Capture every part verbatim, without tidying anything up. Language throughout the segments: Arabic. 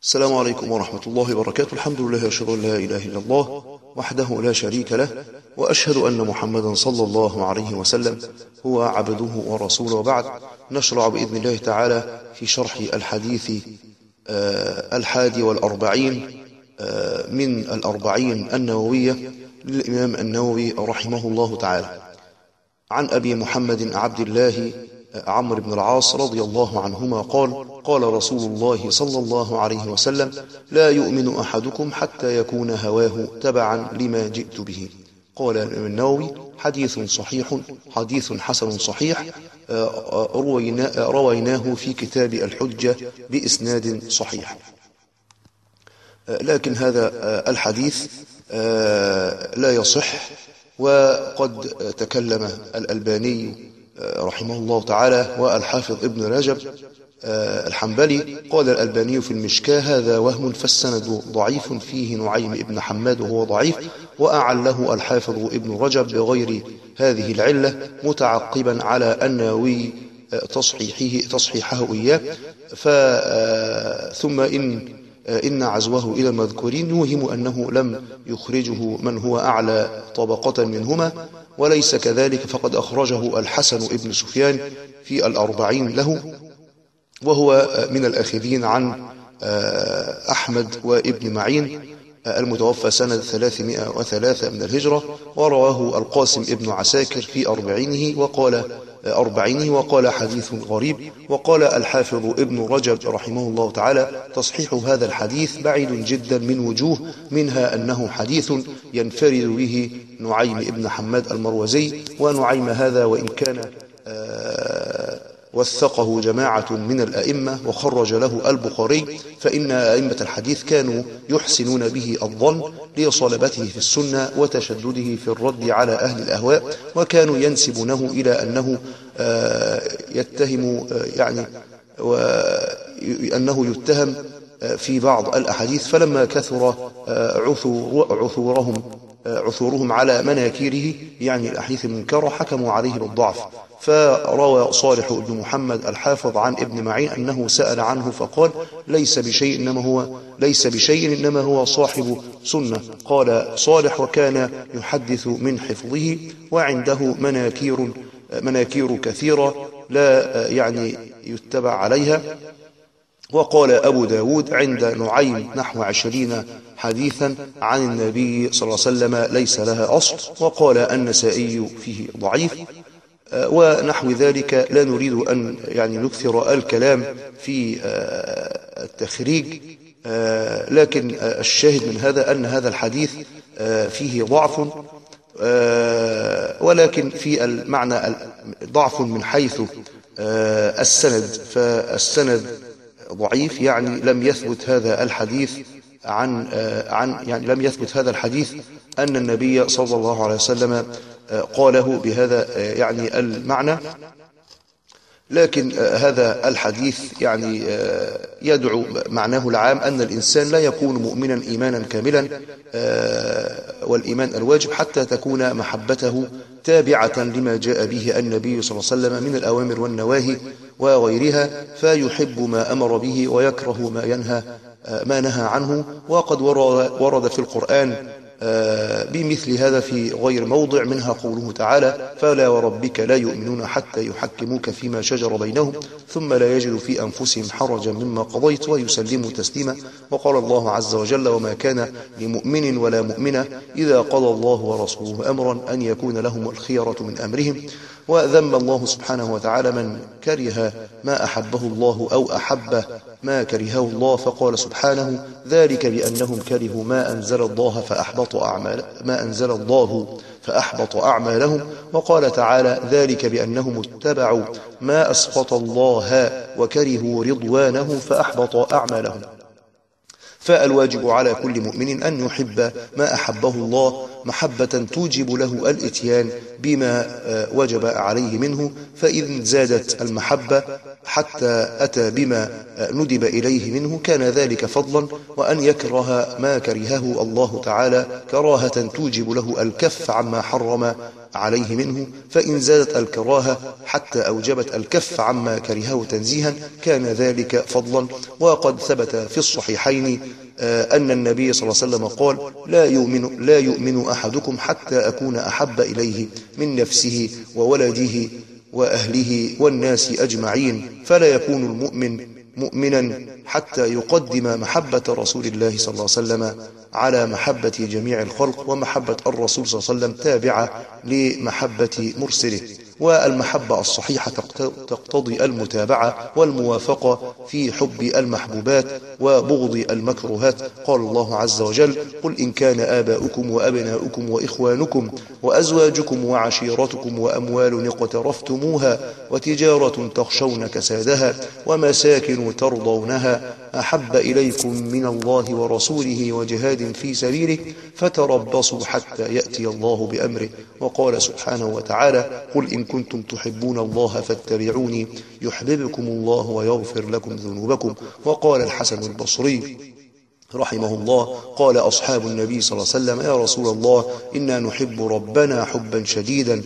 السلام عليكم ورحمة الله وبركاته. الحمد لله، أشهد أن لا إله إلا الله وحده لا شريك له، وأشهد أن محمدا صلى الله عليه وسلم هو عبده ورسوله. وبعد، نشرع بإذن الله تعالى في شرح الحديث آه الحادي والأربعين آه من الأربعين النووية للإمام النووي رحمه الله تعالى، عن أبي محمد عبد الله عمرو بن العاص رضي الله عنهما قال: قال رسول الله صلى الله عليه وسلم: لا يؤمن أحدكم حتى يكون هواه تبعا لما جئت به. قال الإمام النووي: حديث صحيح، حديث حسن صحيح، رويناه في كتاب الحجة بإسناد صحيح. لكن هذا الحديث لا يصح، وقد تكلم الألباني رحمه الله تعالى والحافظ ابن رجب الحنبلي. قال الألباني في المشكاة: هذا وهم، فالسند ضعيف، فيه نعيم ابن حماد وهو ضعيف. وأعله الحافظ ابن رجب بغير هذه العلة، متعقبا على النووي تصحيحه, تصحيحه إياه. ثم إن إن عزوه إلى المذكورين يوهم أنه لم يخرجه من هو أعلى طبقة منهما، وليس كذلك، فقد أخرجه الحسن ابن سفيان في الأربعين له، وهو من الآخذين عن أحمد وابن معين المتوفى سنة ثلاثمائة وثلاثة من الهجرة. ورواه القاسم ابن عساكر في أربعينه وقال أربعينه وقال حديث غريب. وقال الحافظ ابن رجب رحمه الله تعالى: تصحيح هذا الحديث بعيد جدا من وجوه، منها أنه حديث ينفرد به نعيم ابن حماد المروزي. ونعيم هذا وإن كان وثقه جماعة من الأئمة وخرج له البخاري، فإن أئمة الحديث كانوا يحسنون به الظن لصلبته في السنة وتشدده في الرد على أهل الأهواء، وكانوا ينسبونه إلى أنه يتهم يعني وأنه يتهم في بعض الأحاديث. فلما كثر عثور عثورهم عثورهم على مناكيره، يعني الأحاديث المنكرة، حكموا عليه بالضعف. فروى صالح بن محمد الحافظ عن ابن معين أنه سأل عنه فقال: ليس بشيء إنما هو ليس بشيء إنما هو صاحب سنة. قال صالح: وكان يحدث من حفظه، وعنده مناكير مناكير كثيرة لا يعني يتبع عليها. وقال أبو داود: عند نعيم نحو عشرين حديثا عن النبي صلى الله عليه وسلم ليس لها أصل. وقال النسائي: فيه ضعيف. ونحو ذلك. لا نريد أن يعني نكثر الكلام في التخريج، لكن الشاهد من هذا أن هذا الحديث فيه ضعف، ولكن في المعنى ضعف من حيث السند، فالسند ضعيف، يعني لم يثبت هذا الحديث عن عن يعني لم يثبت هذا الحديث أن النبي صلى الله عليه وسلم قاله بهذا يعني المعنى. لكن هذا الحديث يعني يدعو معناه العام أن الإنسان لا يكون مؤمنا إيمانا كاملا، والإيمان الواجب، حتى تكون محبته تابعة لما جاء به النبي صلى الله عليه وسلم من الأوامر والنواهي وغيرها، فيحب ما أمر به ويكره ما ينهى ما نهى عنه. وقد ورد في القرآن بمثل هذا في غير موضع، منها قوله تعالى: فلا وربك لا يؤمنون حتى يحكموك فيما شجر بينهم ثم لا يجدوا في أنفسهم حرجا مما قضيت ويسلموا تسليما. وقال الله عز وجل: وما كان لمؤمن ولا مؤمنة إذا قضى الله ورسوله أمرا أن يكون لهم الخيرة من أمرهم. وذم الله سبحانه وتعالى من كره ما أحبه الله أو أحب ما كرهه الله، فقال سبحانه: ذلك بأنهم كرهوا ما أنزل الله فأحبط أعمال ما أنزل الله فأحبط أعمالهم. وقال تعالى: ذلك بأنهم اتبعوا ما أسخط الله وكرهوا رضوانه فأحبط أعمالهم. فالواجب على كل مؤمن أن يحب ما أحبه الله محبة توجب له الاتيان بما وجب عليه منه، فإذ زادت المحبة حتى أتى بما ندب إليه منه كان ذلك فضلا. وأن يكره ما كرهه الله تعالى كراهة توجب له الكف عما حرم عليه منه، فإن زادت الكراهة حتى أوجبت الكف عما كرهه تنزيها كان ذلك فضلا. وقد ثبت في الصحيحين أن النبي صلى الله عليه وسلم قال: لا يؤمن, لا يؤمن أحدكم حتى أكون أحب إليه من نفسه وولده وأهله والناس أجمعين، فلا يكون المؤمن مؤمنا حتى يقدم محبة رسول الله صلى الله عليه وسلم على محبة جميع الخلق، ومحبة الرسول صلى الله عليه وسلم تابعة لمحبة مرسله. والمحبة الصحيحة تقتضي المتابعة والموافقة في حب المحبوبات وبغض المكروهات. قال الله عز وجل: قل إن كان آباؤكم وأبناؤكم وإخوانكم وأزواجكم وعشيرتكم وأموال اقترفتموها وتجارة تخشون كسادها ومساكن ترضونها أحب إليكم من الله ورسوله وجهاد في سبيله فتربصوا حتى يأتي الله بأمره. وقال سبحانه وتعالى: قل إن كنتم تحبون الله فاتبعوني يحببكم الله ويغفر لكم ذنوبكم. وقال الحسن البصري رحمه الله: قال أصحاب النبي صلى الله عليه وسلم: يا رسول الله، إنا نحب ربنا حبا شديدا،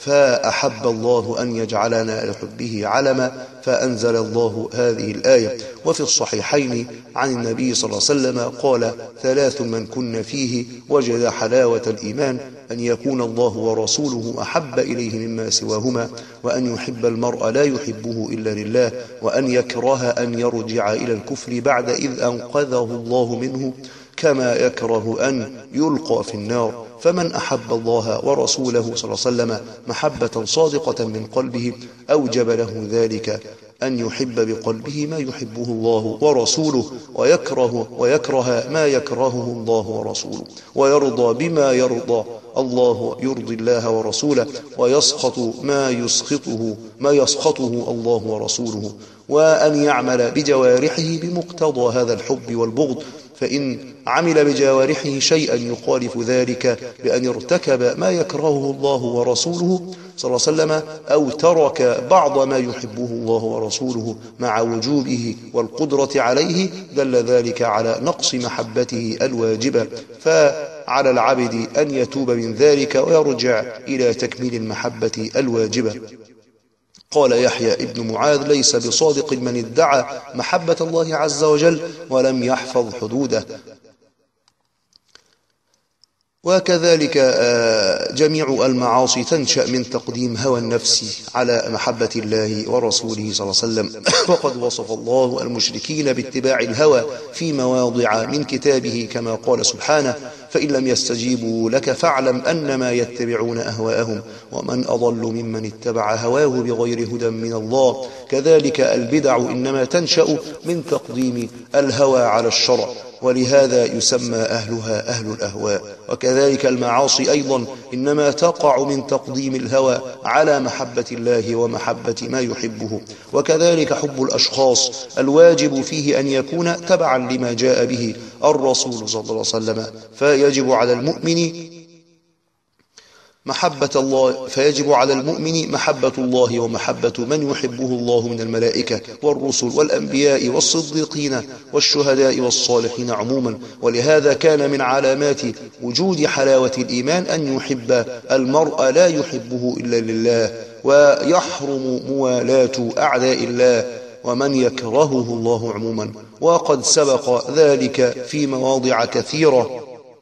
فأحب الله أن يجعلنا لحبه علما، فأنزل الله هذه الآية. وفي الصحيحين عن النبي صلى الله عليه وسلم قال: ثلاث من كن فيه وجد حلاوة الإيمان: أن يكون الله ورسوله أحب إليه مما سواهما، وأن يحب المرء لا يحبه إلا لله، وأن يكره أن يرجع إلى الكفر بعد إذ أنقذه الله منه، كما يكره أن يلقى في النار. فمن أحب الله ورسوله صلى الله عليه وسلم محبة صادقة من قلبه أوجب له ذلك أن يحب بقلبه ما يحبه الله ورسوله، ويكره ويكره ما يكرهه الله ورسوله، ويرضى بما يرضى الله يرضي الله ورسوله، ويسخط ما يسخطه ما يسخطه الله ورسوله، وأن يعمل بجوارحه بمقتضى هذا الحب والبغض. فإن عمل بجوارحه شيئا يخالف ذلك بأن ارتكب ما يكرهه الله ورسوله صلى الله عليه وسلم، أو ترك بعض ما يحبه الله ورسوله مع وجوبه والقدرة عليه، دل ذلك على نقص محبته الواجبة. فعلى العبد أن يتوب من ذلك ويرجع إلى تكميل المحبة الواجبة. قال يحيى ابن معاذ: ليس بصادق من ادعى محبة الله عز وجل ولم يحفظ حدوده. وكذلك جميع المعاصي تنشأ من تقديم هوى النفس على محبة الله ورسوله صلى الله عليه وسلم. وقد وصف الله المشركين باتباع الهوى في مواضع من كتابه كما قال سبحانه: فإن لم يستجيبوا لك فاعلم أنما يتبعون أهواءهم ومن أضل ممن اتبع هواه بغير هدى من الله. كذلك البدع إنما تنشأ من تقديم الهوى على الشرع، ولهذا يسمى أهلها أهل الأهواء. وكذلك المعاصي أيضا إنما تقع من تقديم الهوى على محبة الله ومحبة ما يحبه. وكذلك حب الأشخاص الواجب فيه أن يكون تبعا لما جاء به الرسول صلى الله عليه وسلم، فيجب على المؤمن محبة الله فيجب على المؤمن محبة الله ومحبة من يحبه الله من الملائكة والرسل والأنبياء والصديقين والشهداء والصالحين عموما. ولهذا كان من علامات وجود حلاوة الإيمان أن يحب المرء لا يحبه إلا لله، ويحرم موالاة أعداء الله ومن يكرهه الله عموما. وقد سبق ذلك في مواضع كثيرة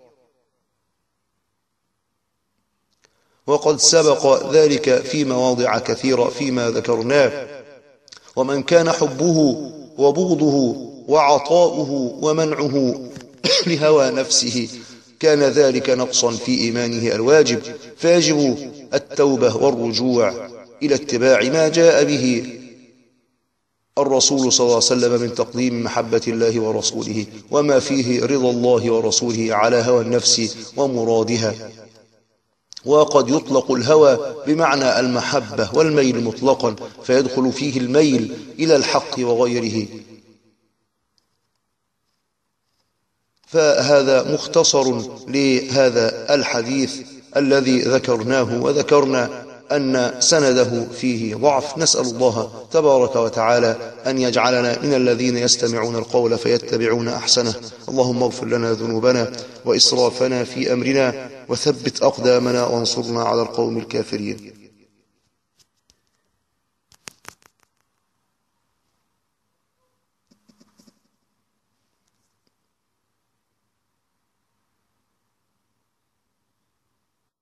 وقد سبق ذلك في مواضع كثيرة فيما ذكرناه. ومن كان حبه وبغضه وعطاؤه ومنعه لهوى نفسه كان ذلك نقصا في إيمانه الواجب، فيجب التوبة والرجوع إلى اتباع ما جاء به الرسول صلى الله عليه وسلم من تقديم محبة الله ورسوله، وما فيه رضا الله ورسوله على هوى النفس ومرادها. وقد يطلق الهوى بمعنى المحبة والميل مطلقا، فيدخل فيه الميل إلى الحق وغيره. فهذا مختصر لهذا الحديث الذي ذكرناه، وذكرنا أن سنده فيه ضعف. نسأل الله تبارك وتعالى أن يجعلنا من الذين يستمعون القول فيتبعون أحسنه. اللهم اغفر لنا ذنوبنا وإسرافنا في أمرنا وثبت أقدامنا وانصرنا على القوم الكافرين.